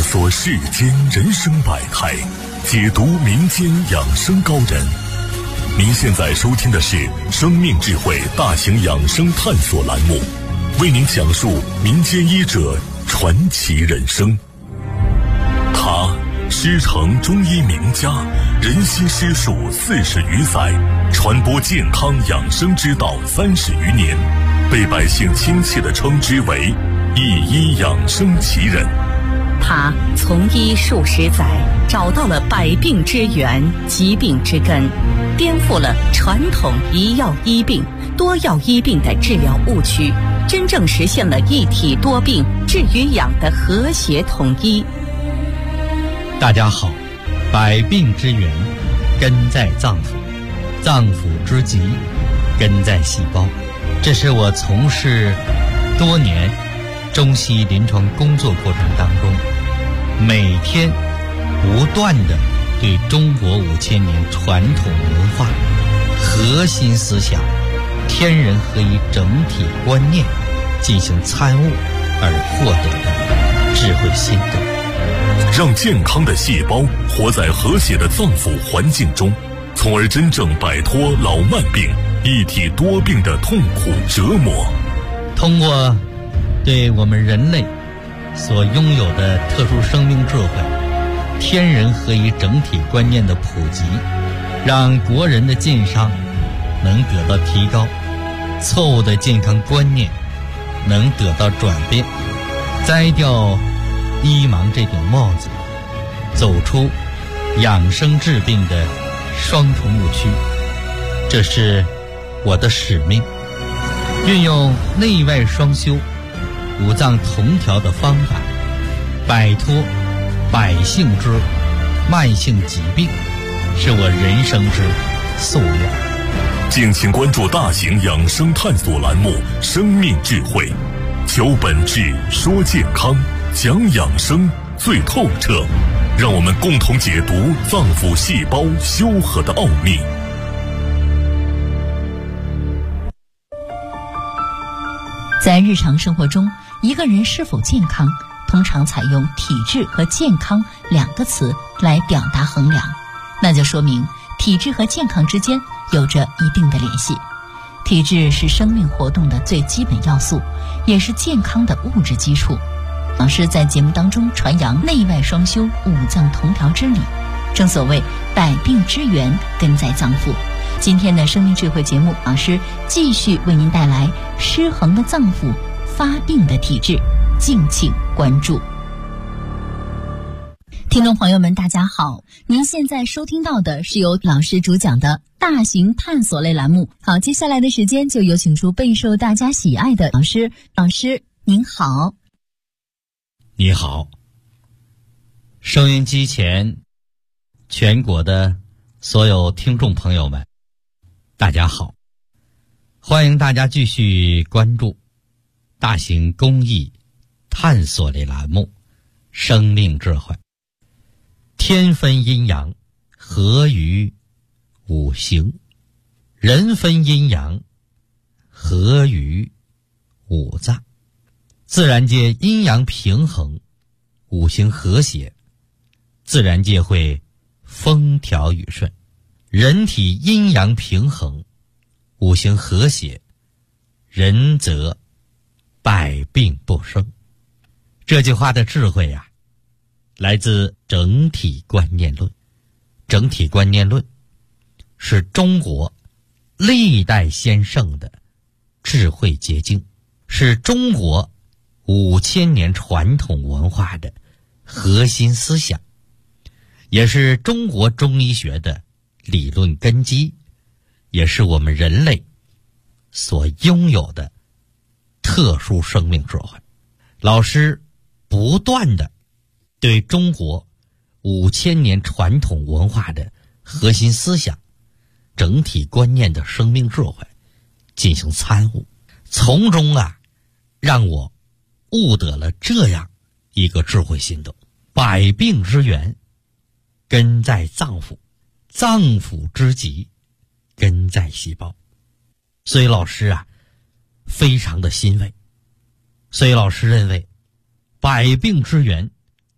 索世间人生百态，解读民间养生高人。您现在收听的是生命智慧大型养生探索栏目，为您讲述民间医者传奇人生。他师承中医名家，人心师术40余载，传播健康养生之道30余年，被百姓亲切地称之为一医养生奇人。 他从医数十载，找到了百病之源、疾病之根，颠覆了传统一药医病、多药医病的治疗误区，真正实现了一体多病、治与养的和谐统一。 大家好，百病之源根在脏腑，脏腑之疾根在细胞。这是我从事多年中西医临床工作过程当中，每天不断地对中国5000年传统文化核心思想天人合一整体观念进行参悟而获得的智慧心得。 让健康的细胞活在和谐的脏腑环境中，从而真正摆脱老慢病、一体多病的痛苦折磨。 通过对我们人类所拥有的特殊生命智慧、天人合一整体观念的普及，让国人的健康能得到提高，错误的健康观念能得到转变，摘掉医盲这顶帽子，走出养生治病的双重误区。这是我的使命，运用内外双修、五脏同调的方法，摆脱百姓之慢性疾病，是我人生之夙愿。 敬请关注大型养生探索栏目《生命智慧》，求本质，说健康，讲养生最透彻，让我们共同解读脏腑细胞修和的奥秘。 在日常生活中，一个人是否健康，通常采用体质和健康2个词来表达衡量，那就说明体质和健康之间有着一定的联系。体质是生命活动的最基本要素，也是健康的物质基础。老师在节目当中传扬内外双修、五脏同调之理，正所谓百病之源根在脏腑。今天的生命智慧节目，老师继续为您带来失衡的脏腑、发病的体质，敬请关注。听众朋友们大家好，您现在收听到的是由老师主讲的大型探索类栏目。好，接下来的时间就有请出备受大家喜爱的老师。老师您好。 你好，收音机前全国的所有听众朋友们大家好，欢迎大家继续关注大型公益探索类栏目《生命智慧》。天分阴阳，合于五行；人分阴阳，合于五脏。自然界阴阳平衡，五行和谐，自然界会风调雨顺。人体阴阳平衡，五行和谐，人则百病不生。这句话的智慧啊，来自整体观念论。整体观念论是中国历代先圣的智慧结晶，是中国5000年传统文化的核心思想，也是中国中医学的理论根基，也是我们人类所拥有的特殊生命智慧。老师不断的对中国5000年传统文化的核心思想、整体观念的生命智慧进行参悟，从中让我悟得了这样一个智慧心得：百病之源根在脏腑，脏腑之疾根在细胞。所以老师非常的欣慰。所以老师认为百病之源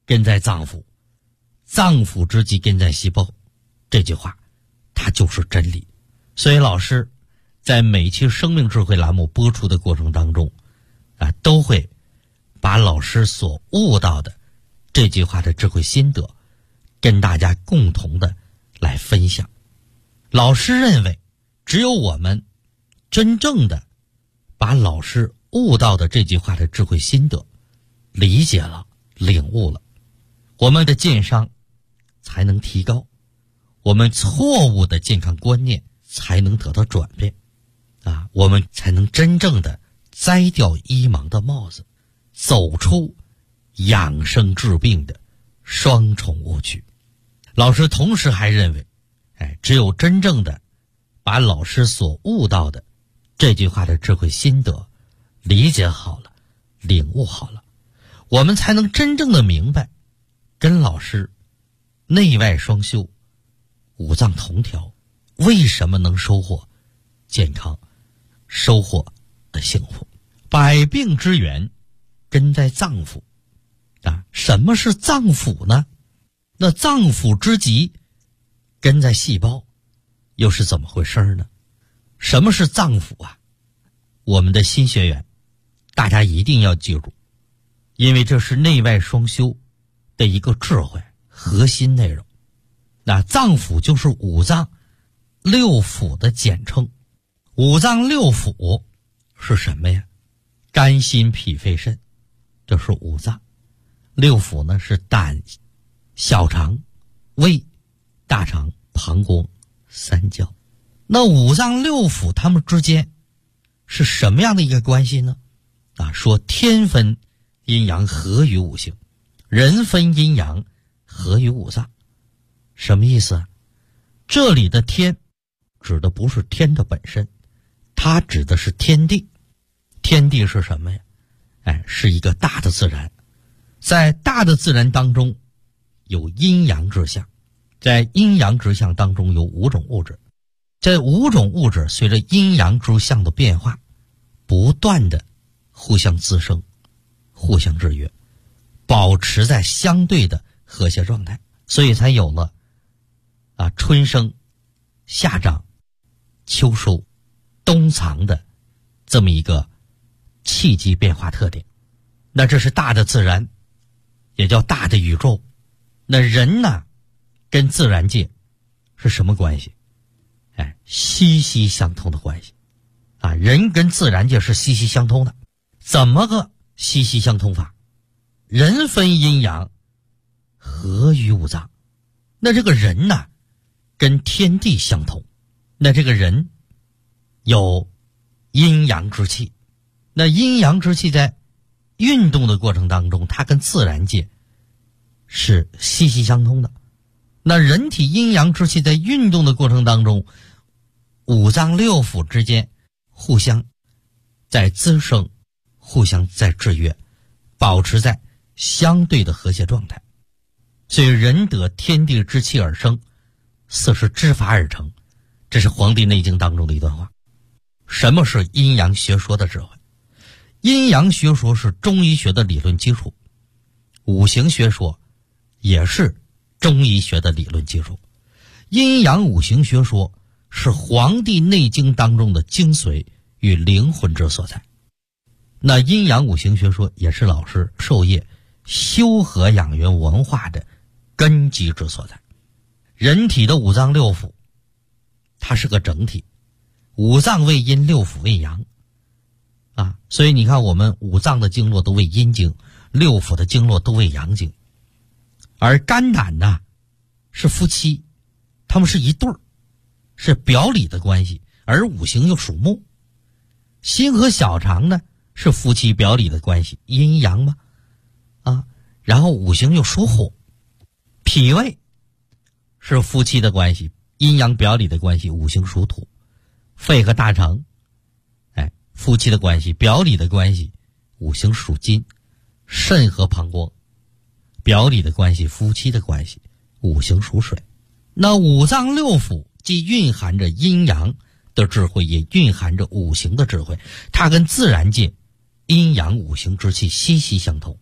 根在脏腑，脏腑之机根在细胞，这句话它就是真理。所以老师在每期生命智慧栏目播出的过程当中都会把老师所悟到的这句话的智慧心得跟大家共同的来分享。老师认为，只有我们真正的把老师悟到的这句话的智慧心得理解了、领悟了，我们的健商才能提高，我们错误的健康观念才能得到转变我们才能真正的摘掉医盲的帽子，走出养生治病的双重误区。老师同时还认为，只有真正的把老师所悟到的这句话的智慧心得理解好了、领悟好了，我们才能真正的明白，跟老师内外双修、五脏同调，为什么能收获健康，收获幸福。百病之源根在脏腑什么是脏腑呢？那脏腑之极根在细胞，又是怎么回事呢？什么是脏腑我们的新学员大家一定要记住，因为这是内外双修的一个智慧核心内容。那脏腑就是五脏六腑的简称。五脏六腑是什么呀？肝心脾肺肾，这是五脏。六腑呢是胆、小肠、胃、大肠、膀胱、三焦。那五脏六腑它们之间是什么样的一个关系呢？说天分阴阳合于五行，人分阴阳合于五脏。什么意思这里的天指的不是天的本身，它指的是天地。天地是什么呀？是一个大的自然。在大的自然当中有阴阳之象，在阴阳之象当中有五种物质，这五种物质随着阴阳之象的变化不断的互相滋生，互相制约，保持在相对的和谐状态，所以才有了春生、夏长、秋收、冬藏的这么一个气机变化特点。那这是大的自然，也叫大的宇宙。那人呢跟自然界是什么关系？息息相通的关系人跟自然界是息息相通的。怎么个息息相通法？人分阴阳合于五脏。那这个人呢跟天地相同，那这个人有阴阳之气。那阴阳之气在运动的过程当中，它跟自然界是息息相通的。那人体阴阳之气在运动的过程当中，五脏六腑之间互相在滋生，互相在制约，保持在相对的和谐状态。所以人得天地之气而生，四时之法而成，这是《黄帝内经》当中的一段话。什么是阴阳学说的智慧？阴阳学说是中医学的理论基础，五行学说也是中医学的理论基础。阴阳五行学说是《黄帝内经》当中的精髓与灵魂之所在。那阴阳五行学说也是老师授业修和养元文化的根基之所在。人体的五脏六腑它是个整体，五脏为阴，六腑为阳所以你看我们五脏的经络都为阴经，六腑的经络都为阳经。而肝胆呢是夫妻，他们是一对儿，是表里的关系，而五行又属木。心和小肠呢是夫妻表里的关系，阴阳嘛然后五行又属火。脾胃是夫妻的关系，阴阳表里的关系，五行属土。肺和大肠夫妻的关系，表里的关系，五行属金。肾和膀胱表里的关系，夫妻的关系，五行属水。那五脏六腑既蕴含着阴阳的智慧，也蕴含着五行的智慧，它跟自然界阴阳五行之气息息相通。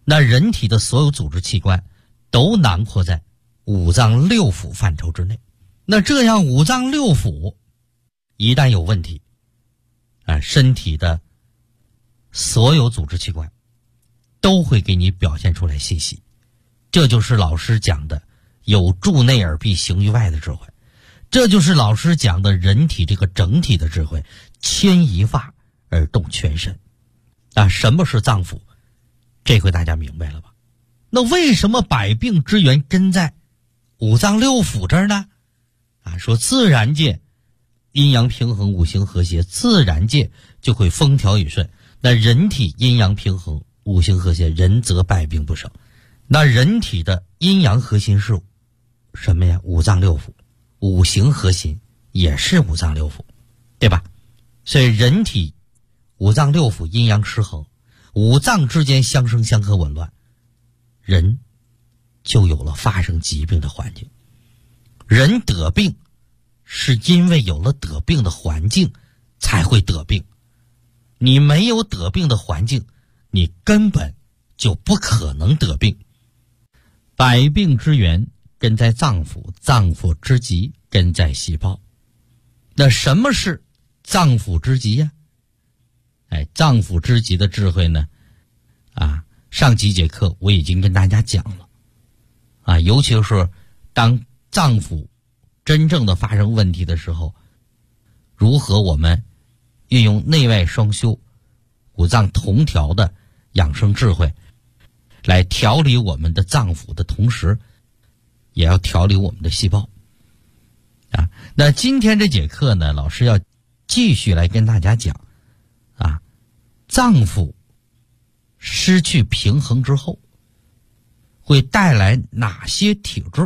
那人体的所有组织器官都囊括在五脏六腑范畴之内。那这样五脏六腑一旦有问题，身体的所有组织器官都会给你表现出来信息。这就是老师讲的有助内而必行于外的智慧，这就是老师讲的人体这个整体的智慧，牵一发而动全身。什么是脏腑？这回大家明白了吧？那为什么百病之源根在五脏六腑这儿呢？说自然界阴阳平衡，五行和谐，自然界就会风调雨顺。那人体阴阳平衡，五行和谐，人则百病不生。那人体的阴阳核心是什么呀？五脏六腑，五行核心也是五脏六腑，对吧？所以人体五脏六腑阴阳失衡，五脏之间相生相克紊乱，人就有了发生疾病的环境。人得病是因为有了得病的环境才会得病，你没有得病的环境，你根本就不可能得病。百病之源根在脏腑，脏腑之极根在细胞。那什么是脏腑之极呀？脏腑之极的智慧呢？上几节课我已经跟大家讲了。尤其是当脏腑真正的发生问题的时候，如何我们运用内外双修、五脏同调的养生智慧来调理我们的脏腑的同时，也要调理我们的细胞。那今天这节课呢，老师要继续来跟大家讲脏腑失去平衡之后会带来哪些体质。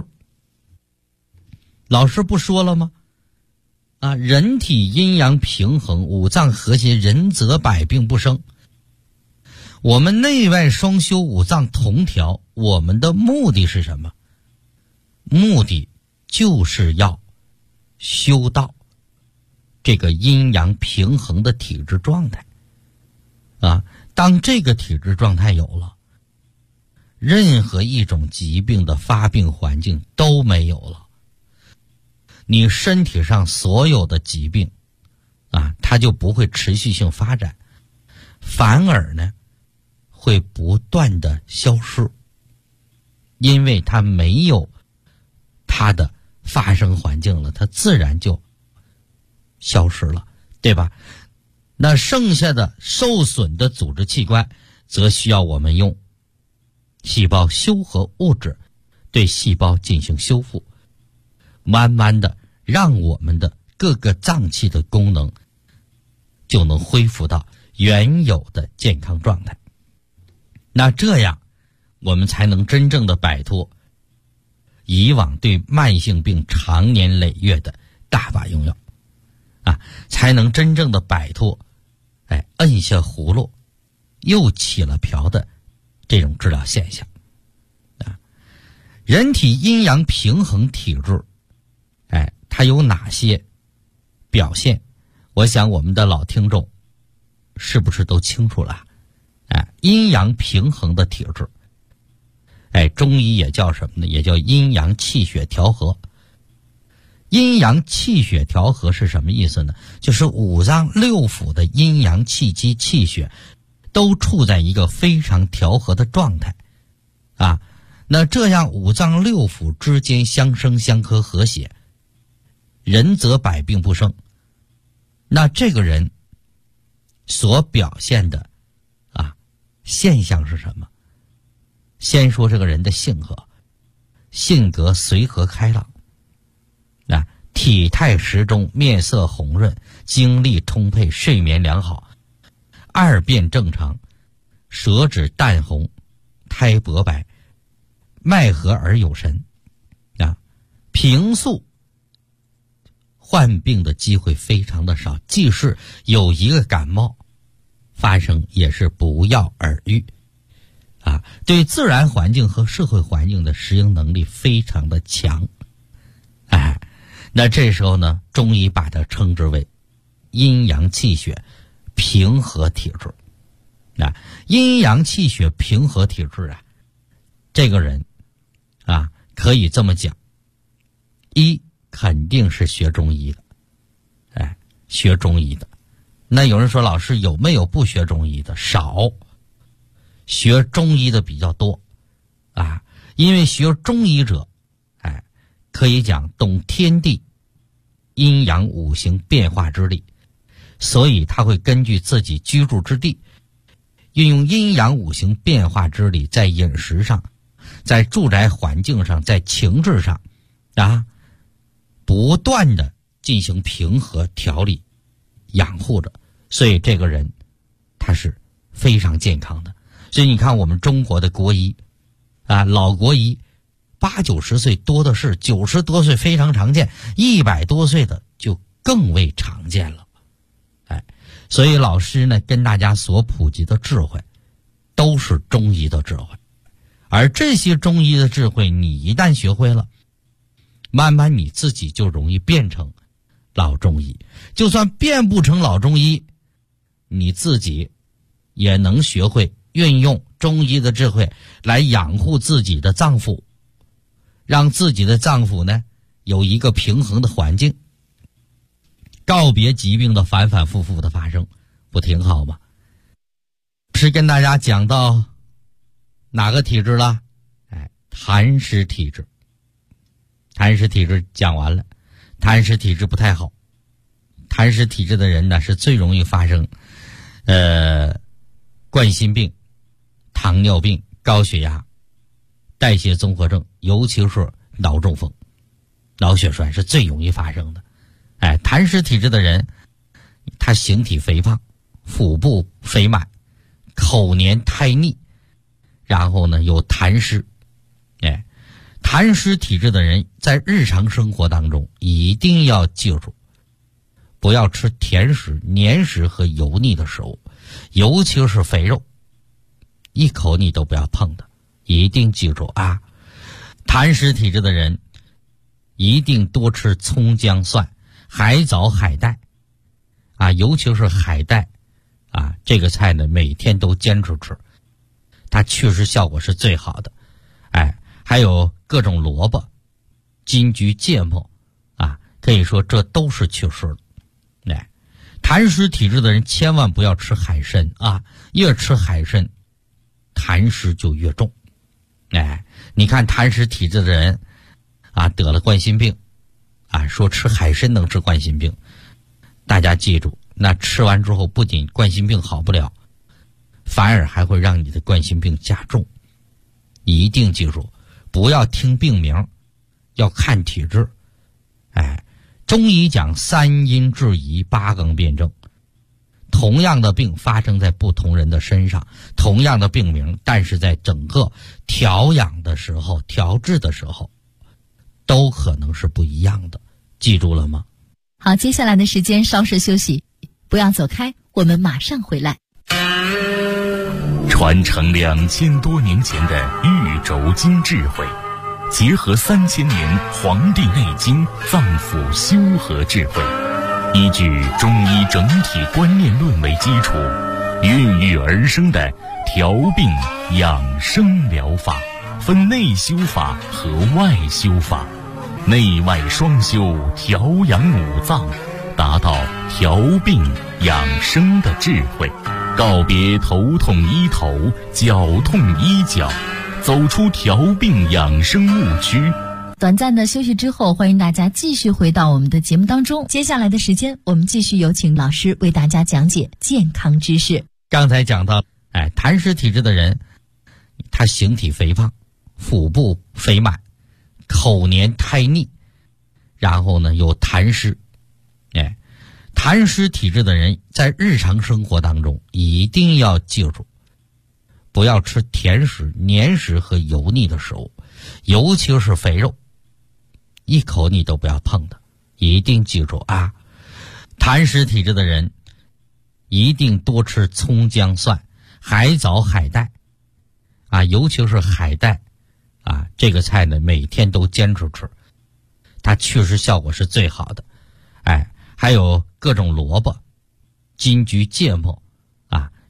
老师不说了吗？人体阴阳平衡，五脏和谐，人则百病不生。我们内外双修，五脏同调，我们的目的是什么？目的就是要修到这个阴阳平衡的体质状态。当这个体质状态有了，任何一种疾病的发病环境都没有了，你身体上所有的疾病它就不会持续性发展，反而呢会不断的消失，因为它没有它的发生环境了，它自然就消失了，对吧？那剩下的受损的组织器官则需要我们用细胞修合物质对细胞进行修复，慢慢的让我们的各个脏器的功能就能恢复到原有的健康状态。那这样我们才能真正的摆脱以往对慢性病长年累月的大把用药才能真正的摆脱摁下葫芦又起了瓢的这种治疗现象。人体阴阳平衡体质它有哪些表现？我想我们的老听众是不是都清楚了？阴阳平衡的体质中医也叫什么呢？也叫阴阳气血调和。阴阳气血调和是什么意思呢？就是五脏六腑的阴阳气机气血都处在一个非常调和的状态那这样五脏六腑之间相生相克和谐，人则百病不生。那这个人所表现的现象是什么？先说这个人的性格随和开朗体态适中，面色红润，精力充沛，睡眠良好，二便正常，舌质淡红，苔薄白，脉和而有神平素患病的机会非常的少，即使有一个感冒发生也是不药而愈对自然环境和社会环境的适应能力非常的强那这时候呢，中医把它称之为阴阳气血平和体质阴阳气血平和体质啊，这个人啊，可以这么讲，一肯定是学中医的，学中医的。那有人说，老师有没有不学中医的？少，学中医的比较多啊。因为学中医者，可以讲懂天地阴阳五行变化之力，所以他会根据自己居住之地，运用阴阳五行变化之力，在饮食上，在住宅环境上，在情志上不断的进行平和调理养护着，所以这个人他是非常健康的。所以你看我们中国的国医老国医80、90岁多的是，90多岁非常常见，100多岁的就更为常见了。所以老师呢跟大家所普及的智慧都是中医的智慧，而这些中医的智慧你一旦学会了，慢慢你自己就容易变成老中医。就算变不成老中医，你自己也能学会运用中医的智慧来养护自己的脏腑，让自己的脏腑呢有一个平衡的环境，告别疾病的反反复复的发生，不挺好吗？是跟大家讲到哪个体质了？痰湿体质。痰湿体质讲完了，痰湿体质不太好。痰湿体质的人呢是最容易发生冠心病、糖尿病、高血压、代谢综合症，尤其是脑中风、脑血栓是最容易发生的。痰湿体质的人，他形体肥胖，腹部肥满，口黏苔腻，然后呢有痰湿。痰湿体质的人在日常生活当中一定要记住，不要吃甜食、黏食和油腻的食物，尤其是肥肉，一口你都不要碰的，一定记住啊。痰湿体质的人一定多吃葱姜蒜、海藻、海带尤其是海带这个菜呢每天都坚持吃，它祛湿效果是最好的。还有各种萝卜、金桔、芥末可以说这都是祛湿的。痰湿体质的人千万不要吃海参越吃海参痰湿就越重。你看痰湿体质的人得了冠心病说吃海参能治冠心病，大家记住，那吃完之后不仅冠心病好不了，反而还会让你的冠心病加重。一定记住，不要听病名，要看体质。中医讲3阴治宜8纲辩证，同样的病发生在不同人的身上，同样的病名，但是在整个调养的时候、调治的时候都可能是不一样的，记住了吗？ 好，接下来的时间稍事休息，不要走开，我们马上回来。 传承2000多年前的玉轴经智慧，结合3000年《黄帝内经》脏腑修和智慧，依据中医整体观念论为基础，孕育而生的调病养生疗法，分内修法和外修法，内外双修，调养五脏，达到调病养生的智慧，告别头痛医头，脚痛医脚，走出调病养生误区。 短暂的休息之后，欢迎大家继续回到我们的节目当中。接下来的时间，我们继续有请老师为大家讲解健康知识。 刚才讲到痰湿体质的人，他形体肥胖，腹部肥满，口黏苔腻，然后呢有痰湿。痰湿体质的人在日常生活当中一定要记住，不要吃甜食、黏食和油腻的食物，尤其是肥肉，一口你都不要碰的，一定记住啊。痰湿体质的人一定多吃葱姜蒜、海藻、海带尤其是海带这个菜呢每天都坚持吃，它祛湿效果是最好的。还有各种萝卜、金桔、芥末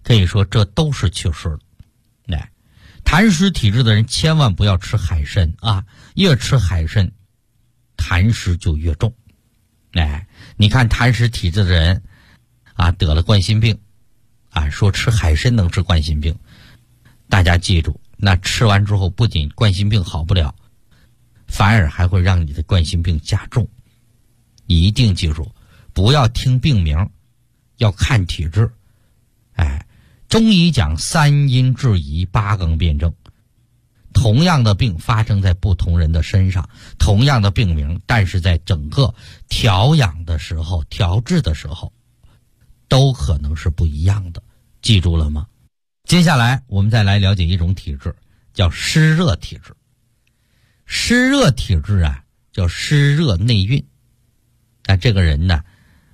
可以说这都是去世的。痰湿体质的人千万不要吃海参啊，越吃海参痰湿就越重。你看痰湿体质的人啊，得了冠心病啊，说吃海参能治冠心病，大家记住，那吃完之后不仅冠心病好不了，反而还会让你的冠心病加重。一定记住，不要听病名，要看体质。中医讲三阴治宜，八纲辩证。同样的病发生在不同人的身上，同样的病名，但是在整个调养的时候、调治的时候，都可能是不一样的。记住了吗？接下来我们再来了解一种体质，叫湿热体质。湿热体质啊，叫湿热内蕴。这个人呢，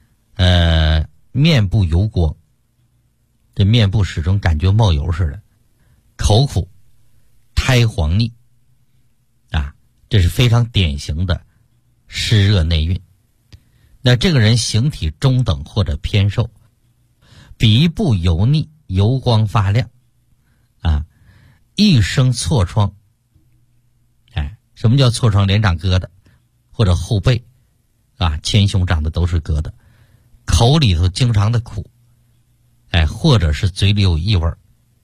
面部油光，这面部始终感觉冒油似的，口苦，苔黄腻啊，这是非常典型的湿热内蕴。那这个人形体中等或者偏瘦，鼻部油腻，油光发亮啊，一生痤疮。什么叫痤疮？脸长疙瘩，或者后背啊，前胸长的都是疙瘩，口里头经常的苦，或者是嘴里有异味，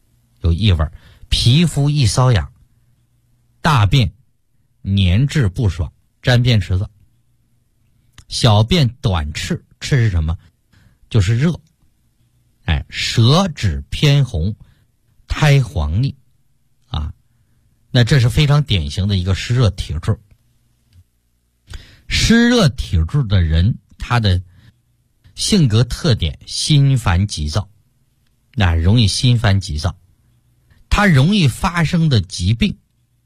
皮肤易瘙痒，大便粘滞不爽，沾便池子，小便短赤，赤是什么？就是热，舌质偏红，苔黄腻啊，那这是非常典型的一个湿热体质。湿热体质的人，他的性格特点心烦急躁，容易心烦急躁。他容易发生的疾病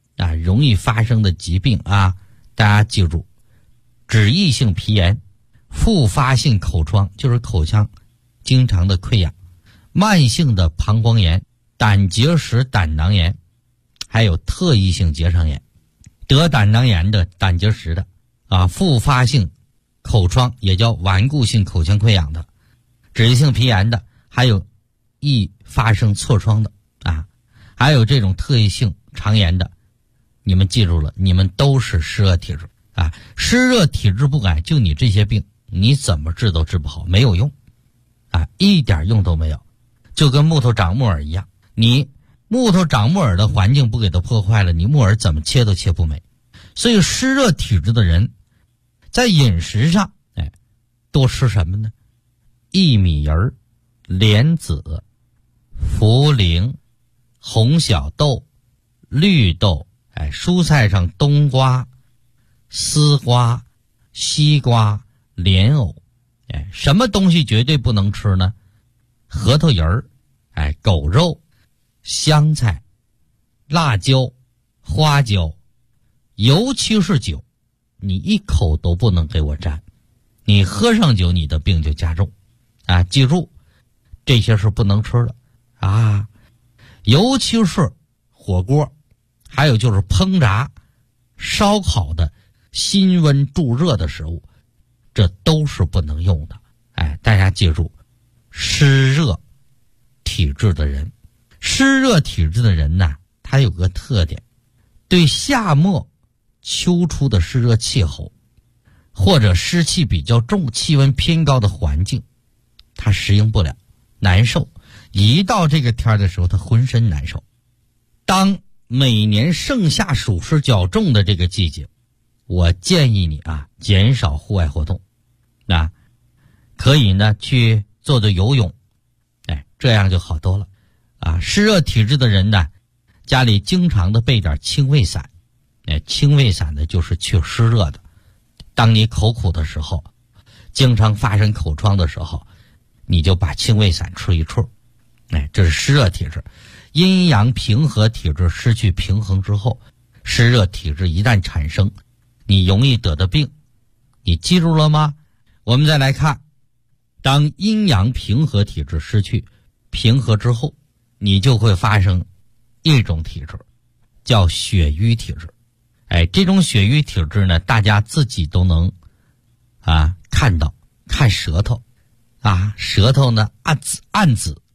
啊，大家记住，脂溢性皮炎、复发性口疮，就是口腔经常的溃疡，慢性的膀胱炎、胆结石、胆囊炎，还有特异性结肠炎。得胆囊炎的、胆结石的啊，复发性口疮也叫顽固性口腔溃疡的，脂溢性皮炎的，还有易发生痤疮的啊，还有这种特异性肠炎的，你们记住了，你们都是湿热体质啊。湿热体质不改，就你这些病，你怎么治都治不好，没有用啊，一点用都没有。就跟木头长木耳一样，你木头长木耳的环境不给它破坏了，你木耳怎么切都切不美。所以湿热体质的人在饮食上多吃什么呢？薏米仁、莲子、茯苓、红小豆、绿豆，蔬菜上冬瓜、丝瓜、西瓜、莲藕，什么东西绝对不能吃呢？核桃仁、狗肉、香菜、辣椒、花椒，尤其是酒，你一口都不能给我沾，你喝上酒，你的病就加重啊！记住，这些是不能吃的啊，尤其是火锅，还有就是烹炸、烧烤的辛温助热的食物，这都是不能用的。大家记住，湿热体质的人，呢，他有个特点，对夏末秋初的湿热气候或者湿气比较重、气温偏高的环境，他适应不了，难受。一到这个天的时候，他浑身难受。当每年盛夏暑湿较重的这个季节，我建议你啊，减少户外活动，可以呢去做做游泳，这样就好多了啊。湿热体质的人呢，家里经常的备点清胃散，清胃散呢就是去湿热的。当你口苦的时候，经常发生口疮的时候，你就把清胃散吃一处，这是湿热体质。阴阳平和体质失去平衡之后，湿热体质一旦产生，你容易得的病，你记住了吗？我们再来看，当阴阳平和体质失去平和之后，你就会发生一种体质，叫血瘀体质。这种血瘀体质呢，大家自己都能看到，看舌头啊，舌头呢暗紫，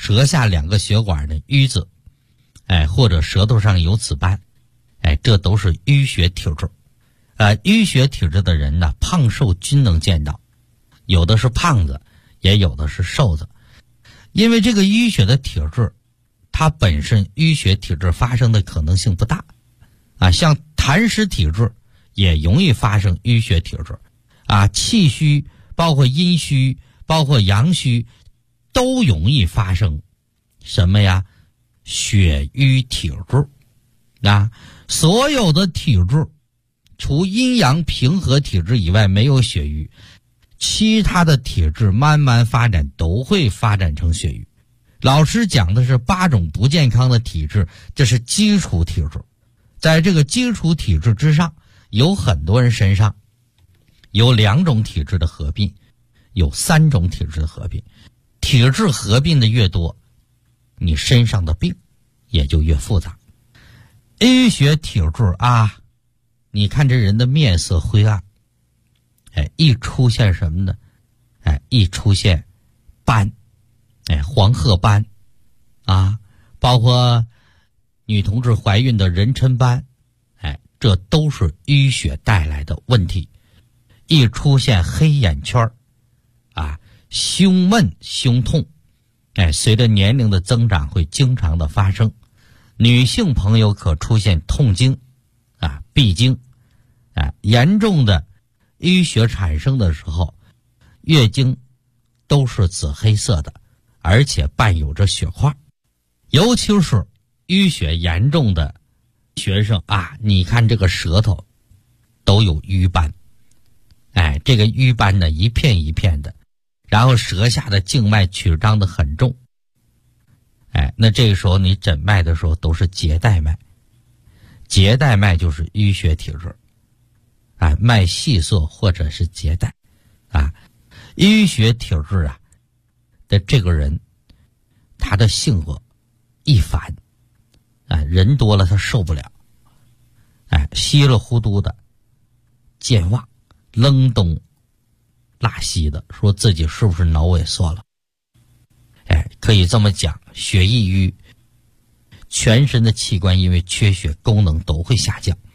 舌下2个血管的瘀子，或者舌头上有紫斑，这都是淤血体质。淤血体质的人呢，胖瘦均能见到，有的是胖子，也有的是瘦子。因为这个淤血的体质，它本身淤血体质发生的可能性不大，像痰湿体质也容易发生淤血体质，气虚，包括阴虚，包括阳虚，都容易发生什么呀？血瘀体质。所有的体质，除阴阳平和体质以外没有血瘀，其他的体质慢慢发展都会发展成血瘀。老师讲的是8种不健康的体质，这是基础体质。在这个基础体质之上，有很多人身上有2种体质的合并，有3种体质的合并。体质合并的越多，你身上的病也就越复杂。淤血体质你看这人的面色灰暗，一出现什么呢？一出现斑，黄褐斑，包括女同志怀孕的妊娠斑，这都是淤血带来的问题。一出现黑眼圈，胸闷胸痛，随着年龄的增长会经常的发生。女性朋友可出现痛经，闭经，严重的淤血产生的时候，月经都是紫黑色的，而且伴有着血块。尤其是淤血严重的学生你看这个舌头都有瘀斑，这个瘀斑呢一片一片的，然后舌下的静脉曲张的很重，那这个时候你诊脉的时候都是结带脉，结带脉就是淤血体质，脉细涩或者是结带，淤血体质的这个人，他的性格易烦，人多了他受不了，稀里糊涂的，健忘，愣东拉西的，说自己是不是脑萎缩了？可以这么讲，血易瘀，全身的器官因为缺血功能都会下降。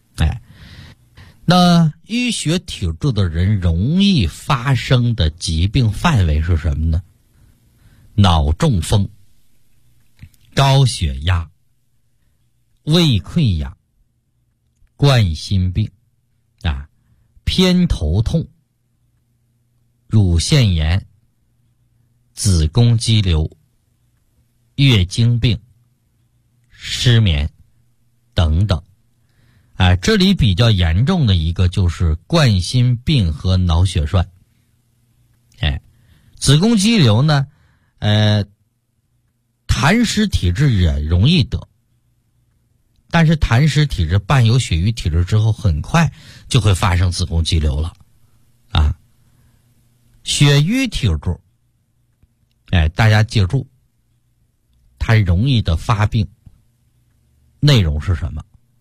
那淤血体质的人容易发生的疾病范围是什么呢？脑中风、高血压、胃溃疡、冠心病、偏头痛、乳腺炎、子宫肌瘤、月经病、失眠等等。这里比较严重的一个就是冠心病和脑血栓。子宫肌瘤呢，痰湿体质也容易得，但是痰湿体质伴有血瘀体质之后，很快就会发生子宫肌瘤了。血瘀体质，大家记住，它容易的发病内容是什么？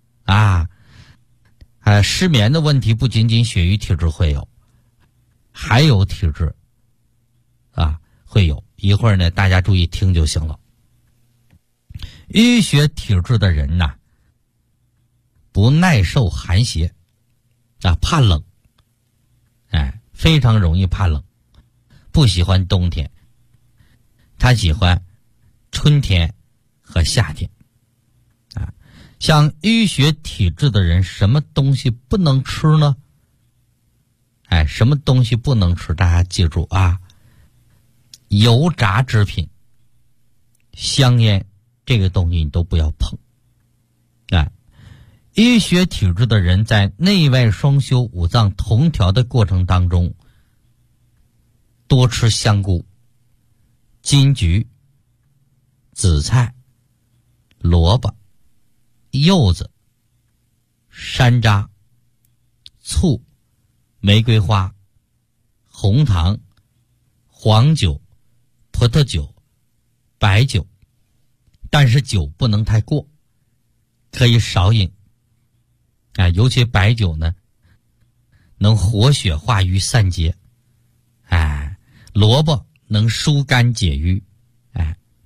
失眠的问题不仅仅血瘀体质会有，还有体质会有。一会儿呢，大家注意听就行了。淤血体质的人不耐受寒邪，怕冷，非常容易怕冷，不喜欢冬天，他喜欢春天和夏天。像淤血体质的人，什么东西不能吃呢？什么东西不能吃？大家记住油炸制品、香烟，这个东西你都不要碰。淤血体质的人在内外双修、五脏同调的过程当中，多吃香菇、金桔、紫菜、萝卜、柚子、山楂、醋、玫瑰花、红糖、黄酒、葡萄酒、白酒，但是酒不能太过，可以少饮。尤其白酒呢，能活血化瘀散结。萝卜能疏肝解郁。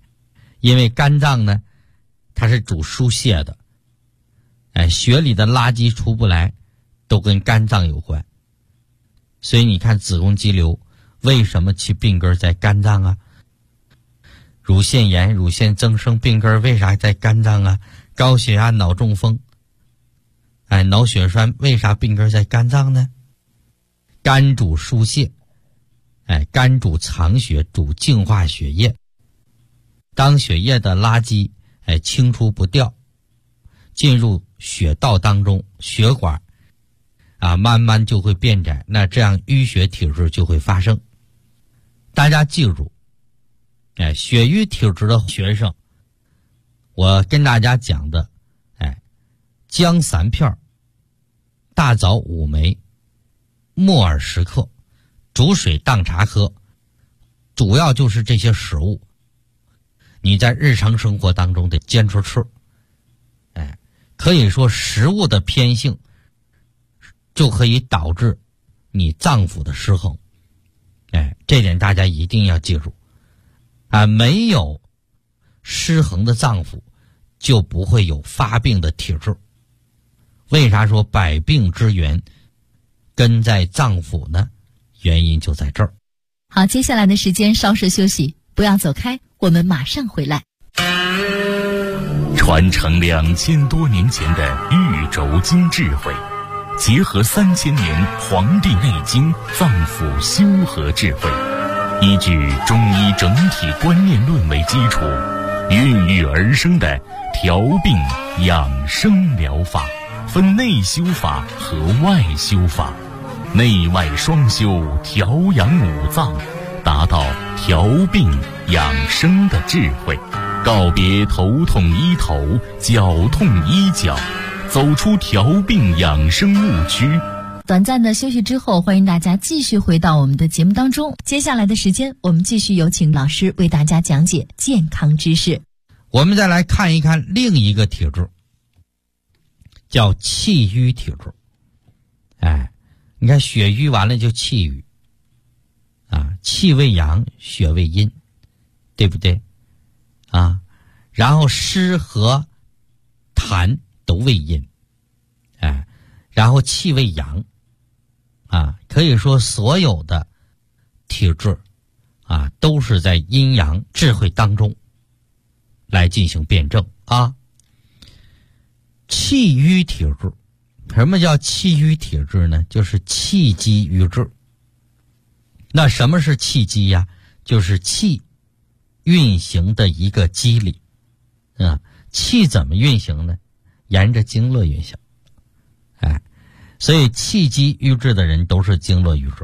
因为肝脏呢，它是主疏泄的，血里的垃圾出不来，都跟肝脏有关。所以你看子宫肌瘤为什么其病根在肝脏啊？乳腺炎、乳腺增生病根为啥在肝脏啊？高血压、脑中风，脑血栓为啥病根在肝脏呢？肝主疏泄，肝主藏血，主净化血液。当血液的垃圾清除不掉，进入血道当中，血管慢慢就会变窄，那这样淤血体质就会发生。大家记住，血瘀体质的学生，我跟大家讲的，姜3片，大枣5枚，木耳10克，煮水当茶喝，主要就是这些食物，你在日常生活当中得坚持吃。可以说食物的偏性就可以导致你脏腑的失衡。这点大家一定要记住。没有失衡的脏腑，就不会有发病的体质。为啥说百病之源根在脏腑呢？原因就在这儿。 好，接下来的时间稍事休息，不要走开，我们马上回来。 传承2000多年前的玉轴经智慧，结合3000年《黄帝内经》脏腑修和智慧，依据中医整体观念论为基础，孕育而生的调病养生疗法，分内修法和外修法，内外双修，调养五脏，达到调病养生的智慧，告别头痛医头，脚痛医脚，走出调病养生误区。 短暂的休息之后，欢迎大家继续回到我们的节目当中。接下来的时间，我们继续有请老师为大家讲解健康知识。 我们再来看一看另一个体质，叫气瘀体质。你看血瘀完了就气郁，气为阳，血为阴，对不对？然后湿和痰都为阴，然后气为阳，可以说所有的体质都是在阴阳智慧当中来进行辩证气瘀体质，什么叫气瘀体质呢？就是气机瘀滞。那什么是气机呀？就是气运行的一个机理。气怎么运行呢？沿着经络运行。所以气机瘀滞的人都是经络瘀滞。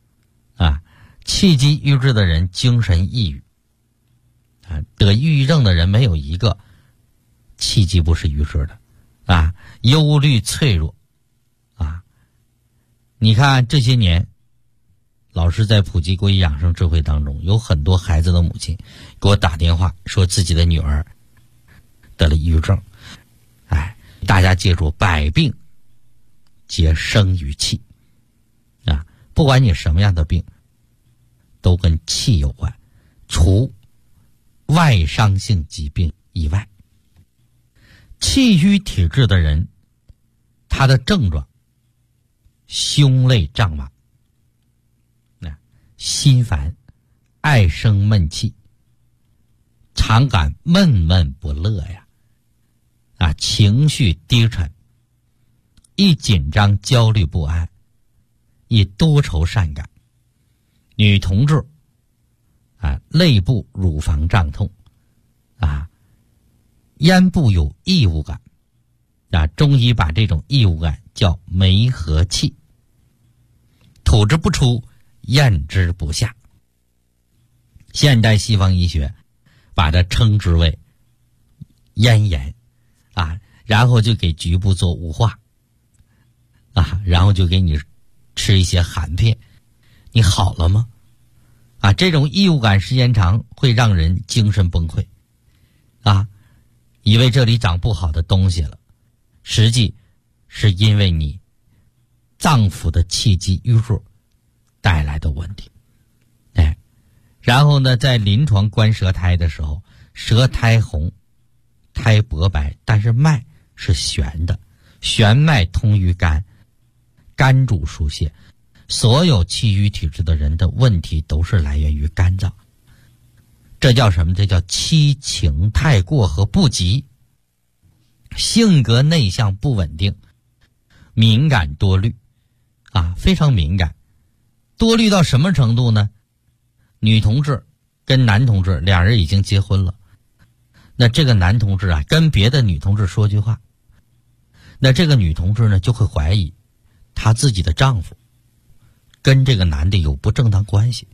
气机瘀滞的人精神抑郁。得抑郁症的人没有一个气机不是瘀滞的。忧虑脆弱。你看这些年老师在普及国医养生智慧当中，有很多孩子的母亲给我打电话说自己的女儿得了抑郁症。大家记住，百病皆生于气。不管你什么样的病都跟气有关，除外伤性疾病以外。气郁体质的人，他的症状胸肋胀满，心烦，爱生闷气，常感闷闷不乐情绪低沉，易紧张焦虑不安，易多愁善感。女同志肋部乳房胀痛，咽部有异物感，中医把这种异物感叫梅核气，吐之不出，咽之不下。现代西方医学把它称之为咽炎然后就给局部做雾化然后就给你吃一些含片，你好了吗？这种异物感时间长会让人精神崩溃以为这里长不好的东西了，实际是因为你脏腑的气机瘀滞带来的问题。然后呢，在临床观舌苔的时候， 舌苔红，苔薄白，但是脉是悬的，悬脉通于肝，肝主疏泄。所有气郁体质的人的问题都是来源于肝脏。这叫什么？这叫七情太过和不及，性格内向不稳定，敏感多虑非常敏感。多虑到什么程度呢？女同志跟男同志两人已经结婚了，那这个男同志跟别的女同志说句话，那这个女同志呢就会怀疑她自己的丈夫跟这个男的有不正当关系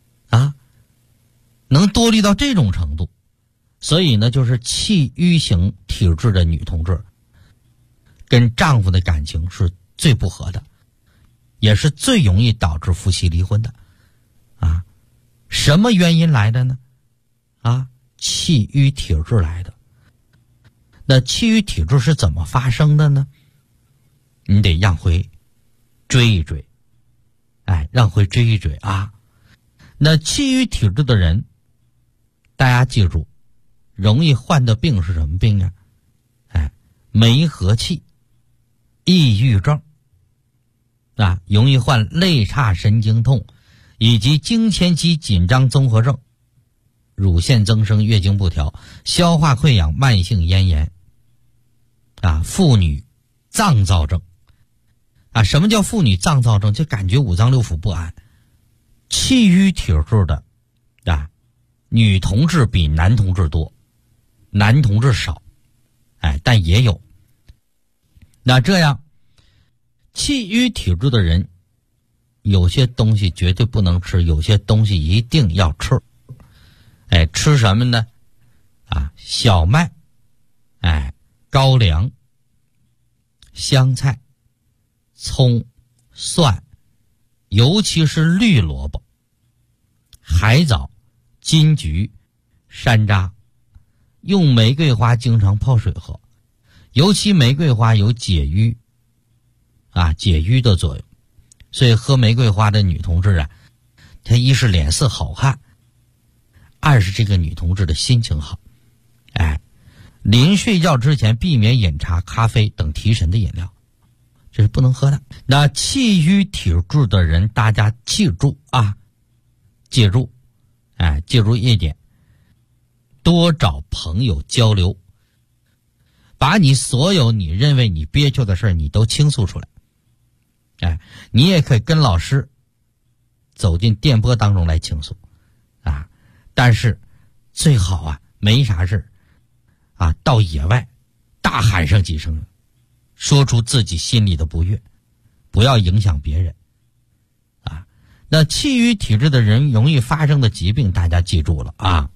能多虑到这种程度。所以呢，就是气郁型体质的女同志跟丈夫的感情是最不和的，也是最容易导致夫妻离婚的什么原因来的呢？气郁体质来的。那气郁体质是怎么发生的呢？你得让回追一追，让回追一追那气郁体质的人，大家记住，容易患的病是什么病梅核气、抑郁症容易患肋叉神经痛，以及经前期紧张综合症、乳腺增生、月经不调、消化溃疡、慢性咽炎妇女脏躁症什么叫妇女脏躁症？就感觉五脏六腑不安。气郁体质的女同志比男同志多，男同志少但也有。那这样气郁体质的人，有些东西绝对不能吃，有些东西一定要吃。吃什么呢？小麦，高粱、香菜、葱、蒜，尤其是绿萝卜、海藻、金桔、山楂。用玫瑰花经常泡水喝，尤其玫瑰花有解郁解郁的作用。所以喝玫瑰花的女同志她一是脸色好看，二是这个女同志的心情好。临睡觉之前避免饮茶、咖啡等提神的饮料，这是不能喝的。那气郁体质的人，大家记住记住一点，多找朋友交流，把你所有你认为你憋屈的事你都倾诉出来。你也可以跟老师走进电波当中来倾诉但是最好没啥事到野外大喊上几声，说出自己心里的不悦，不要影响别人那气郁体质的人容易发生的疾病，大家记住了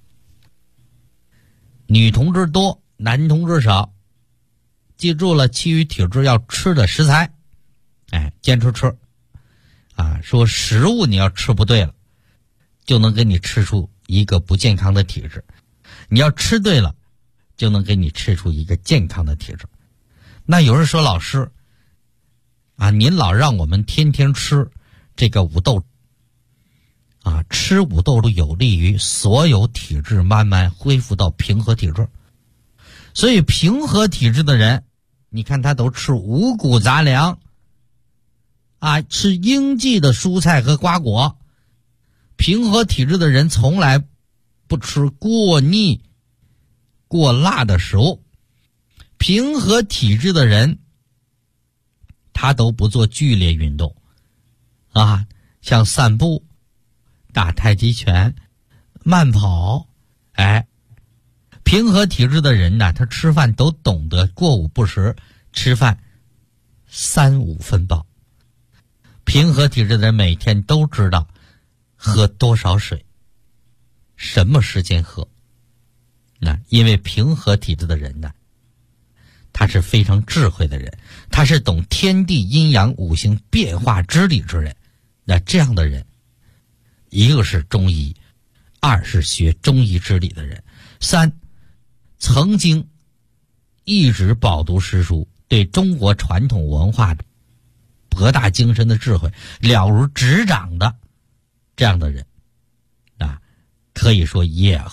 女同志多，男同志少。记住了，气郁体质要吃的食材坚持吃说食物你要吃不对了，就能给你吃出一个不健康的体质，你要吃对了，就能给你吃出一个健康的体质。那有人说，老师您老让我们天天吃这个五豆吃五豆都有利于所有体质慢慢恢复到平和体质。所以平和体质的人，你看他都吃五谷杂粮吃应季的蔬菜和瓜果。平和体质的人从来不吃过腻过辣的食物。平和体质的人他都不做剧烈运动像散步、打太极拳、慢跑。平和体质的人他吃饭都懂得过午不食，吃饭3-5分饱。平和体质的人每天都知道喝多少水，什么时间喝。因为平和体质的人他是非常智慧的人，他是懂天地阴阳五行变化之理之人。那这样的人，一个是中医，二是学中医之理的人，三曾经一直饱读诗书，对中国传统文化博大精深的智慧了如指掌的这样的人可以说也会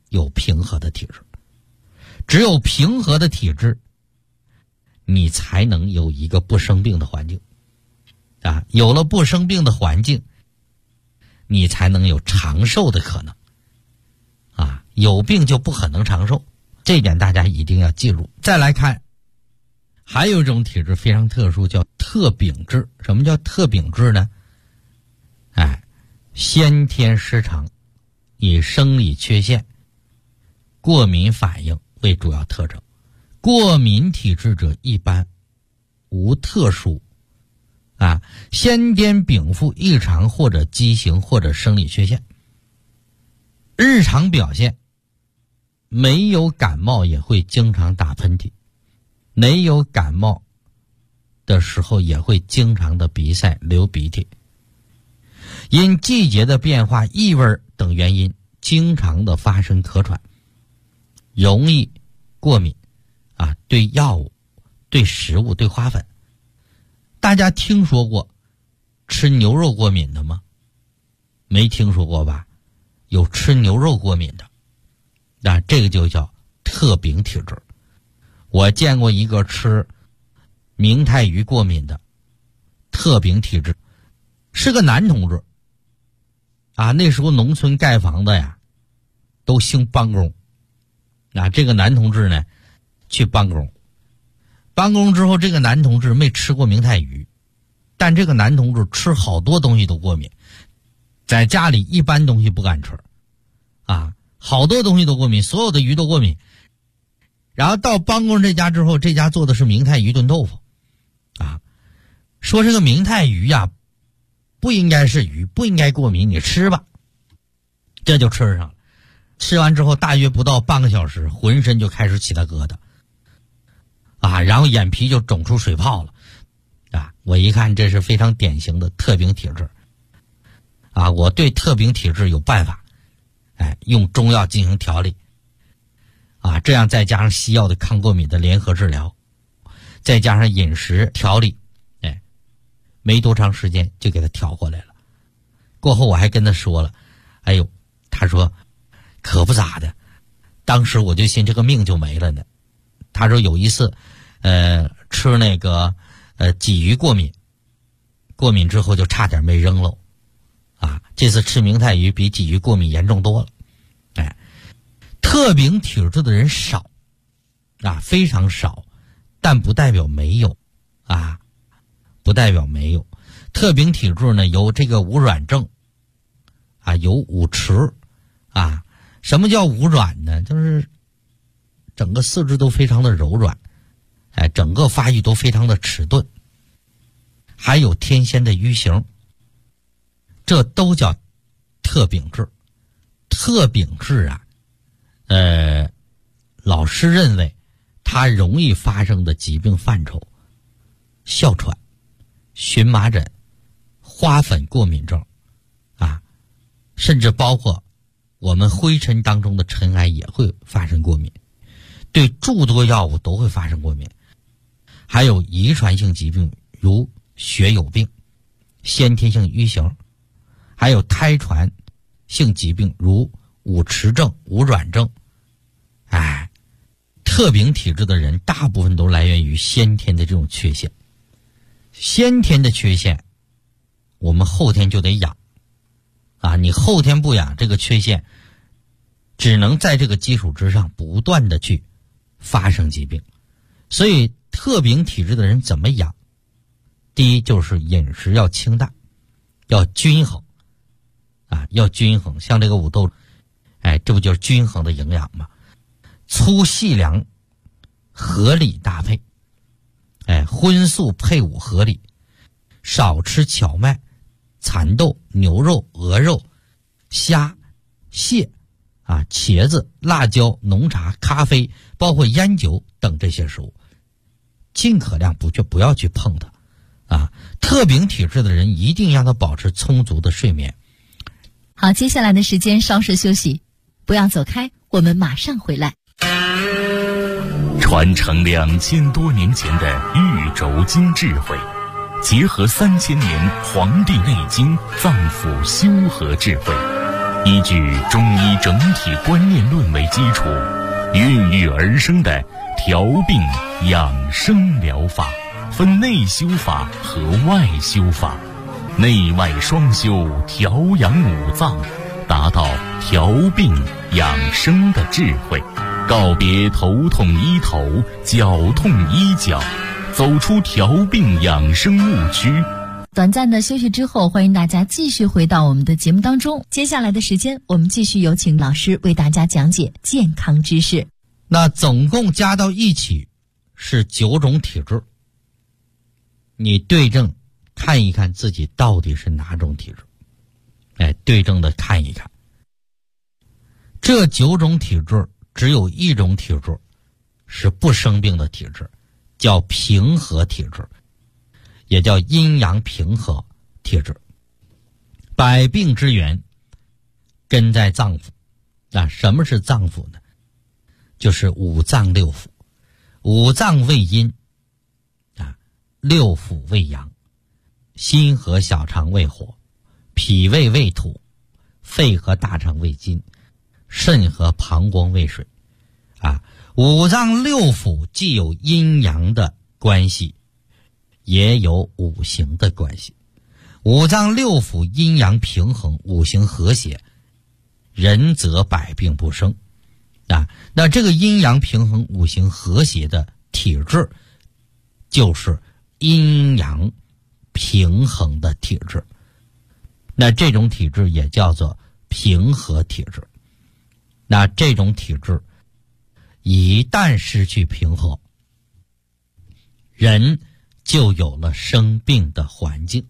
有平和的体质。只有平和的体质，你才能有一个不生病的环境啊！有了不生病的环境，你才能有长寿的可能啊！有病就不可能长寿，这一点大家一定要记住。再来看，还有一种体质非常特殊，叫特禀质。什么叫特禀质呢？先天失常，以生理缺陷、过敏反应为主要特征。过敏体质者一般无特殊先天禀赋异常或者畸形或者生理缺陷。日常表现没有感冒也会经常打喷嚏，没有感冒的时候也会经常的鼻塞流鼻涕，因季节的变化、异味等原因经常的发生咳喘，容易过敏对药物、对食物、对花粉。大家听说过吃牛肉过敏的吗？没听说过吧？有吃牛肉过敏的这个就叫特禀体质。我见过一个吃明太鱼过敏的特禀体质，是个男同志那时候农村盖房子呀都兴帮工这个男同志呢去帮工之后，这个男同志没吃过明太鱼，但这个男同志吃好多东西都过敏，在家里一般东西不敢吃好多东西都过敏，所有的鱼都过敏。然后到帮工这家之后，这家做的是明太鱼炖豆腐说这个明太鱼不应该是鱼，不应该过敏，你吃吧。这就吃上了。吃完之后大约不到半个小时，浑身就开始起了疙瘩然后眼皮就肿出水泡了我一看这是非常典型的特禀体质我对特禀体质有办法用中药进行调理这样再加上西药的抗过敏的联合治疗，再加上饮食调理没多长时间就给他调过来了。过后我还跟他说了，他说可不咋的，当时我就寻这个命就没了呢。他说有一次吃那个鲫鱼过敏之后就差点没扔了这次吃明太鱼比鲫鱼过敏严重多了特禀体质的人少非常少，但不代表没有不代表没有。特禀体质呢有这个无软症有五迟什么叫无软呢？就是整个四肢都非常的柔软整个发育都非常的迟钝，还有天仙的瘀形，这都叫特禀质。特禀质老师认为它容易发生的疾病范畴：哮喘、荨麻疹、花粉过敏症甚至包括我们灰尘当中的尘埃也会发生过敏，对诸多药物都会发生过敏，还有遗传性疾病如血友病、先天性瘀形，还有胎传性疾病如五迟症、无软症。特禀体质的人大部分都来源于先天的这种缺陷。先天的缺陷我们后天就得养你后天不养，这个缺陷只能在这个基础之上不断的去发生疾病。所以特禀体质的人怎么养？第一就是饮食要清淡，要均衡要均衡。像这个五豆这不就是均衡的营养吗？粗细粮合理搭配荤素配伍合理，少吃荞麦、蚕豆、牛肉、鹅肉、虾、蟹茄子、辣椒、浓茶、咖啡，包括烟酒等这些食物，尽可量不要去碰它特禀体质的人一定让他保持充足的睡眠。 好，接下来的时间稍事休息，不要走开，我们马上回来。 传承2000多年前的玉轴经智慧，结合3000年《黄帝内经》脏腑修和智慧， 依据中医整体观念论为基础，孕育而生的调病养生疗法，分内修法和外修法，内外双修，调养五脏，达到调病养生的智慧，告别头痛医头，脚痛医脚，走出调病养生误区。 短暂的休息之后，欢迎大家继续回到我们的节目当中。接下来的时间，我们继续有请老师为大家讲解健康知识。 那总共加到一起是9种体质，你对症看一看自己到底是哪种体质，对症的看一看。这9种体质只有一种体质是不生病的体质，叫平和体质，也叫阴阳平和体质。百病之源根在脏腑。什么是脏腑呢？就是五脏六腑。五脏为阴，六腑为阳，心和小肠为火，脾胃为土，肺和大肠为金，肾和膀胱为水。五脏六腑既有阴阳的关系，也有五行的关系。五脏六腑阴阳平衡，五行和谐，人则百病不生。那这个阴阳平衡、五行和谐的体质，就是阴阳平衡的体质。那这种体质也叫做平和体质。那这种体质一旦失去平和，人就有了生病的环境。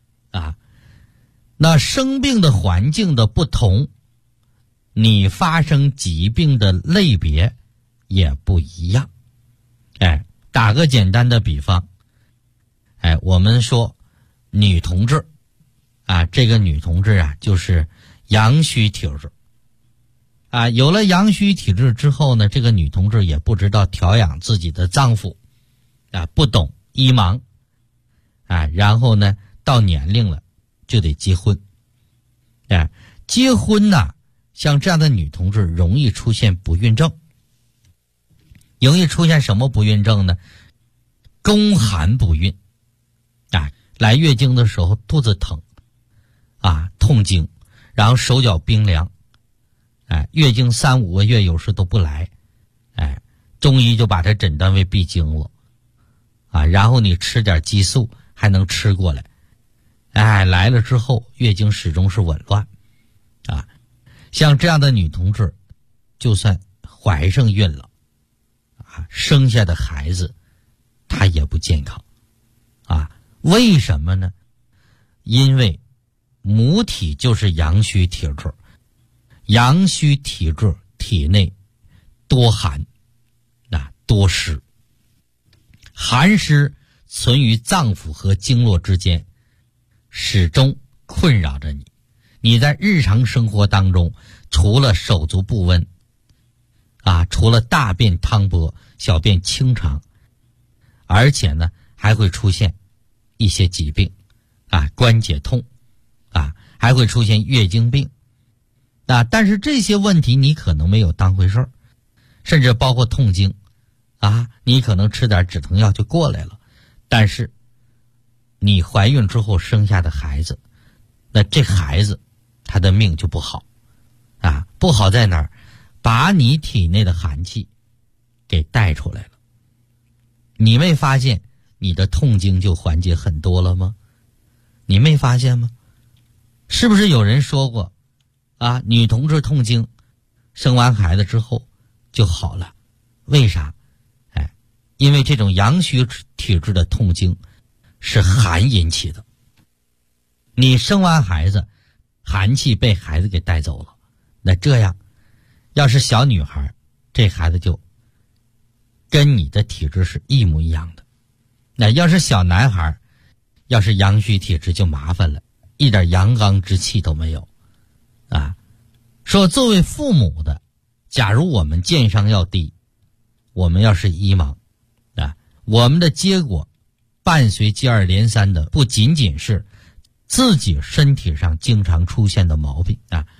那生病的环境的不同，你发生疾病的类别也不一样。打个简单的比方，我们说女同志这个女同志就是阳虚体质。有了阳虚体质之后呢，这个女同志也不知道调养自己的脏腑，不懂医盲，然后呢到年龄了就得结婚。结婚呢，像这样的女同志容易出现不孕症。容易出现什么不孕症呢？宫寒不孕。来月经的时候肚子疼，痛经，然后手脚冰凉，月经3、5个月有时都不来，中医就把它诊断为闭经了，然后你吃点激素还能吃过来，来了之后月经始终是紊乱，像这样的女同志，就算怀上孕了，生下的孩子她也不健康，为什么呢？因为母体就是阳虚体质，阳虚体质体内多寒，多湿，寒湿存于脏腑和经络之间，始终困扰着你。你在日常生活当中，除了手足不温，除了大便汤薄、小便清长，而且呢还会出现一些疾病，关节痛，还会出现月经病。但是这些问题你可能没有当回事儿，甚至包括痛经，你可能吃点止疼药就过来了。但是你怀孕之后生下的孩子，那这孩子他的命就不好，不好在哪儿？把你体内的寒气给带出来了。你没发现你的痛经就缓解很多了吗？你没发现吗？是不是有人说过女同志痛经生完孩子之后就好了？为啥？因为这种阳虚体质的痛经是寒引起的。你生完孩子，寒气被孩子给带走了，那这样要是小女孩，这孩子就跟你的体质是一模一样的。那要是小男孩，要是阳虚体质就麻烦了，一点阳刚之气都没有。说作为父母的，假如我们健商要低，我们要是医盲，我们的结果伴随接二连三的不仅仅是自己身体上经常出现的毛病，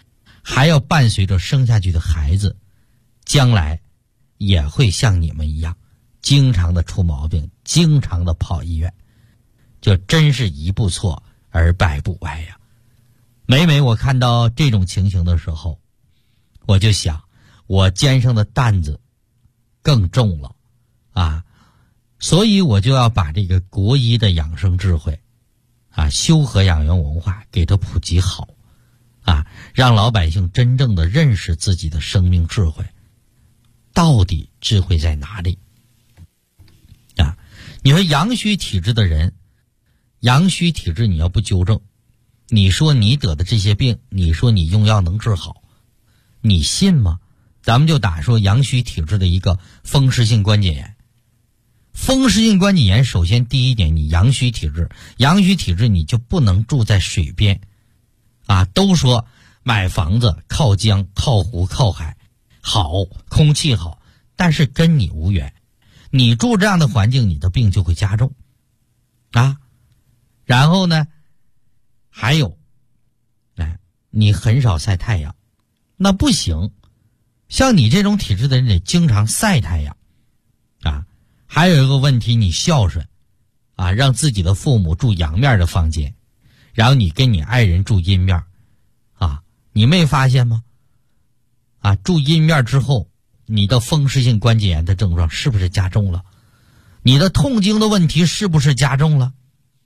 还要伴随着生下去的孩子，将来也会像你们一样，经常的出毛病，经常的跑医院，就真是一步错而百步歪呀。每每我看到这种情形的时候，我就想，我肩上的担子更重了啊，所以我就要把这个国医的养生智慧啊，修和养元文化给它普及好啊，让老百姓真正的认识自己的生命智慧，到底智慧在哪里啊？你说阳虚体质的人，阳虚体质你要不纠正，你说你得的这些病，你说你用药能治好，你信吗？咱们就打说阳虚体质的一个风湿性关节炎。风湿性关节炎首先第一点，你阳虚体质，阳虚体质你就不能住在水边啊。都说买房子靠江靠湖靠海好，空气好，但是跟你无缘，你住这样的环境，你的病就会加重啊。然后呢还有你很少晒太阳，那不行，像你这种体质的人得经常晒太阳啊。还有一个问题，你孝顺啊，让自己的父母住阳面的房间，然后你跟你爱人住阴面啊，你没发现吗？啊，住阴面之后，你的风湿性关节炎的症状是不是加重了？你的痛经的问题是不是加重了？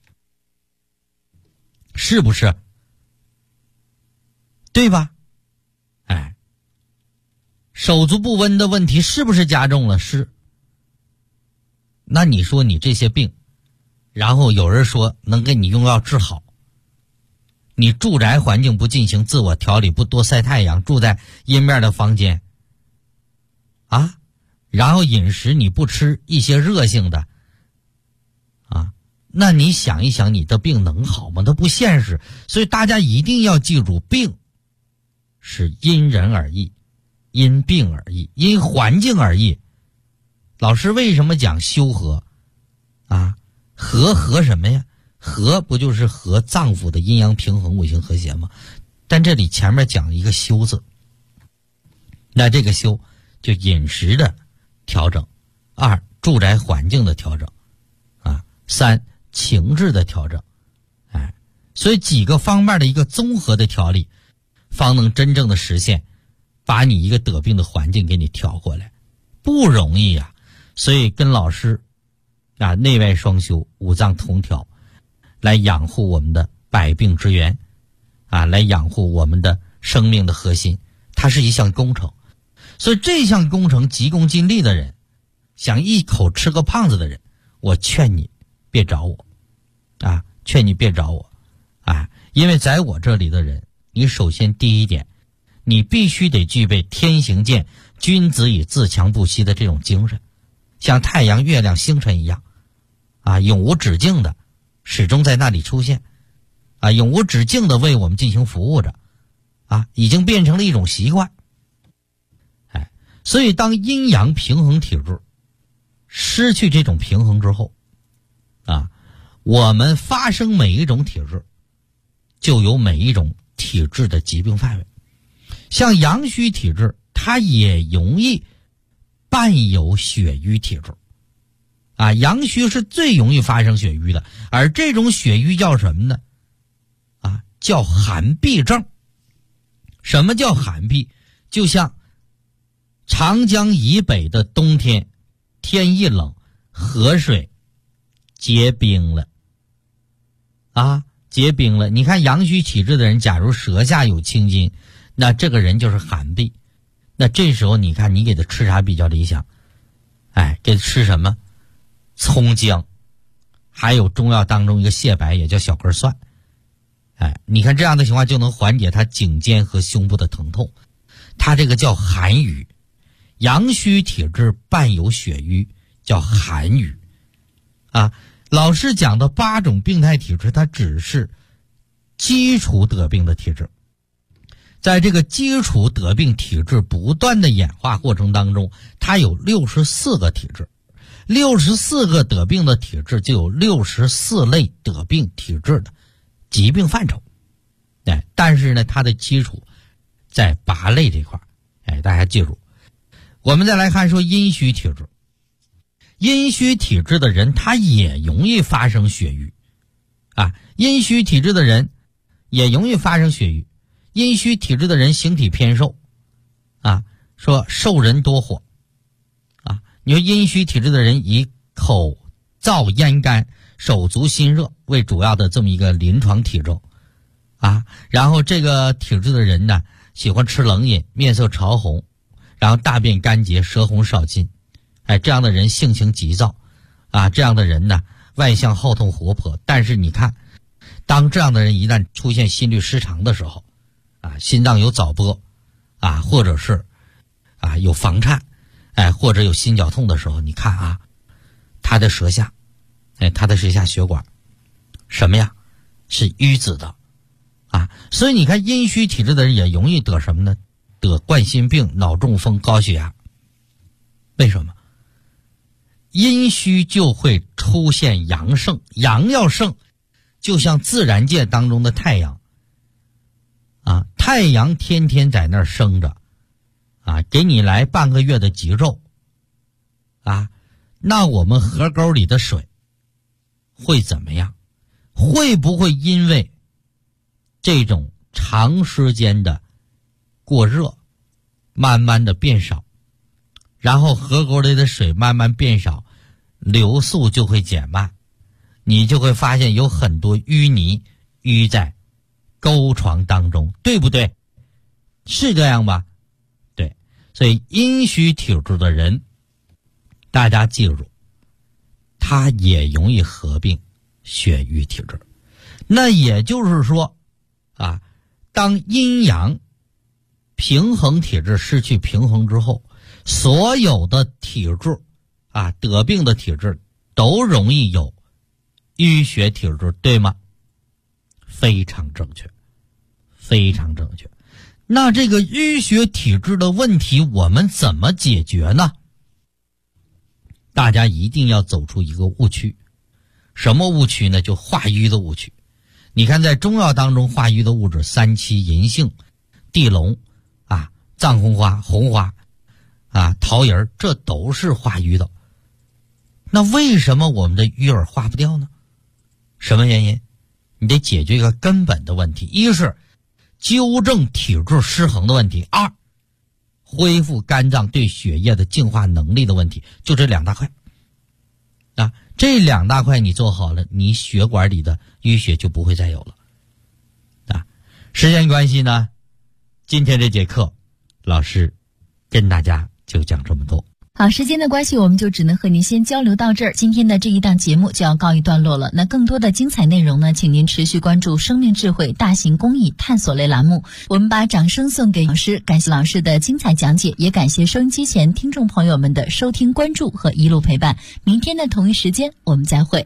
是不是？对吧？哎，手足不温的问题是不是加重了？是。那你说你这些病，然后有人说能给你用药治好，你住宅环境不进行自我调理，不多晒太阳，住在阴面的房间啊，然后饮食你不吃一些热性的啊，那你想一想，你的病能好吗？它不现实。所以大家一定要记住，病是因人而异，因病而异，因环境而异。老师为什么讲修和啊？和什么呀？和不就是和脏腑的阴阳平衡、五行和谐吗？但这里前面讲一个修字，那这个修就饮食的调整，二住宅环境的调整啊，三情志的调整，哎，所以几个方面的一个综合的调理，方能真正的实现把你一个得病的环境给你调过来，不容易呀。所以跟老师啊，内外双修，五脏同调，来养护我们的百病之源啊，来养护我们的生命的核心，它是一项工程。所以这项工程急功近利的人，想一口吃个胖子的人，我劝你别找我啊，劝你别找我啊，因为在我这里的人，你首先第一点，你必须得具备天行健，君子以自强不息的这种精神，像太阳、月亮、星辰一样啊，永无止境的始终在那里出现啊，永无止境的为我们进行服务着啊，已经变成了一种习惯。哎，所以当阴阳平衡体质失去这种平衡之后啊，我们发生每一种体质就有每一种体质的疾病范围。像阳虚体质，它也容易伴有血瘀体质啊，阳虚是最容易发生血瘀的，而这种血瘀叫什么呢？啊，叫寒痹症。什么叫寒痹？就像长江以北的冬天，天一冷，河水结冰了啊，结冰了。你看阳虚体质的人，假如舌下有青筋，那这个人就是寒痹。那这时候你看你给他吃啥比较理想？哎，给他吃什么？葱姜，还有中药当中一个蟹白，也叫小根蒜。哎，你看这样的情况就能缓解他颈肩和胸部的疼痛。他这个叫寒瘀，阳虚体质伴有血瘀，叫寒瘀啊。老师讲的8种病态体质，它只是基础得病的体质。在这个基础得病体质不断的演化过程当中，它有64个体质，64个得病的体质就有64类得病体质的疾病范畴。但是呢，它的基础在拔类这块大家记住。我们再来看说阴虚体质，阴虚体质的人他也容易发生血瘀阴虚体质的人也容易发生血瘀。阴虚体质的人形体偏瘦说瘦人多火你说阴虚体质的人以口燥咽干手足心热为主要的这么一个临床体征然后这个体质的人呢喜欢吃冷饮，面色潮红，然后大便干结，舌红少津这样的人性情急躁这样的人呢外向好动活泼。但是你看，当这样的人一旦出现心律失常的时候心脏有早搏或者是有房颤或者有心绞痛的时候，你看他的舌下血管什么呀？是淤紫的所以你看阴虚体质的人也容易得什么呢？得冠心病、脑中风、高血压。为什么？阴虚就会出现阳盛，阳要盛就像自然界当中的太阳太阳天天在那儿生着给你来半个月的极昼那我们河沟里的水会怎么样？会不会因为这种长时间的过热慢慢的变少，然后河沟里的水慢慢变少，流速就会减慢，你就会发现有很多淤泥淤在沟床当中，对不对？是这样吧？对。所以阴虚体质的人，大家记住，他也容易合并血瘀体质。那也就是说当阴阳平衡体质失去平衡之后，所有的体质得病的体质都容易有淤血体质，对吗？非常正确，非常正确。那这个淤血体质的问题我们怎么解决呢？大家一定要走出一个误区。什么误区呢？就化瘀的误区。你看在中药当中化瘀的物质，三七、银杏、地龙藏红花、红花桃仁，这都是化瘀的。那为什么我们的瘀儿化不掉呢？什么原因？你得解决一个根本的问题，一是纠正体质失衡的问题，二恢复肝脏对血液的净化能力的问题，就这两大块这两大块你做好了，你血管里的淤血就不会再有了时间关系呢，今天这节课老师跟大家就讲这么多。 好，时间的关系，我们就只能和您先交流到这儿。今天的这一档节目就要告一段落了。那更多的精彩内容呢，请您持续关注生命智慧大型公益探索类栏目。我们把掌声送给老师，感谢老师的精彩讲解，也感谢收音机前听众朋友们的收听、关注和一路陪伴。明天的同一时间，我们再会。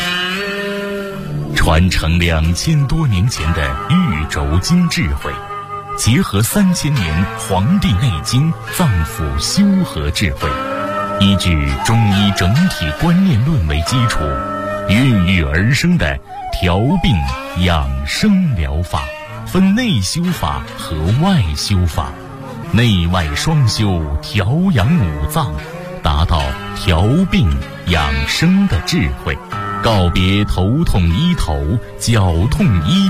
传承2000多年前的玉轴经智慧，结合3000年《黄帝内经》脏腑修和智慧，依据中医整体观念论为基础，孕育而生的调病养生疗法，分内修法和外修法，内外双修，调养五脏，达到调病养生的智慧，告别头痛医头，脚痛医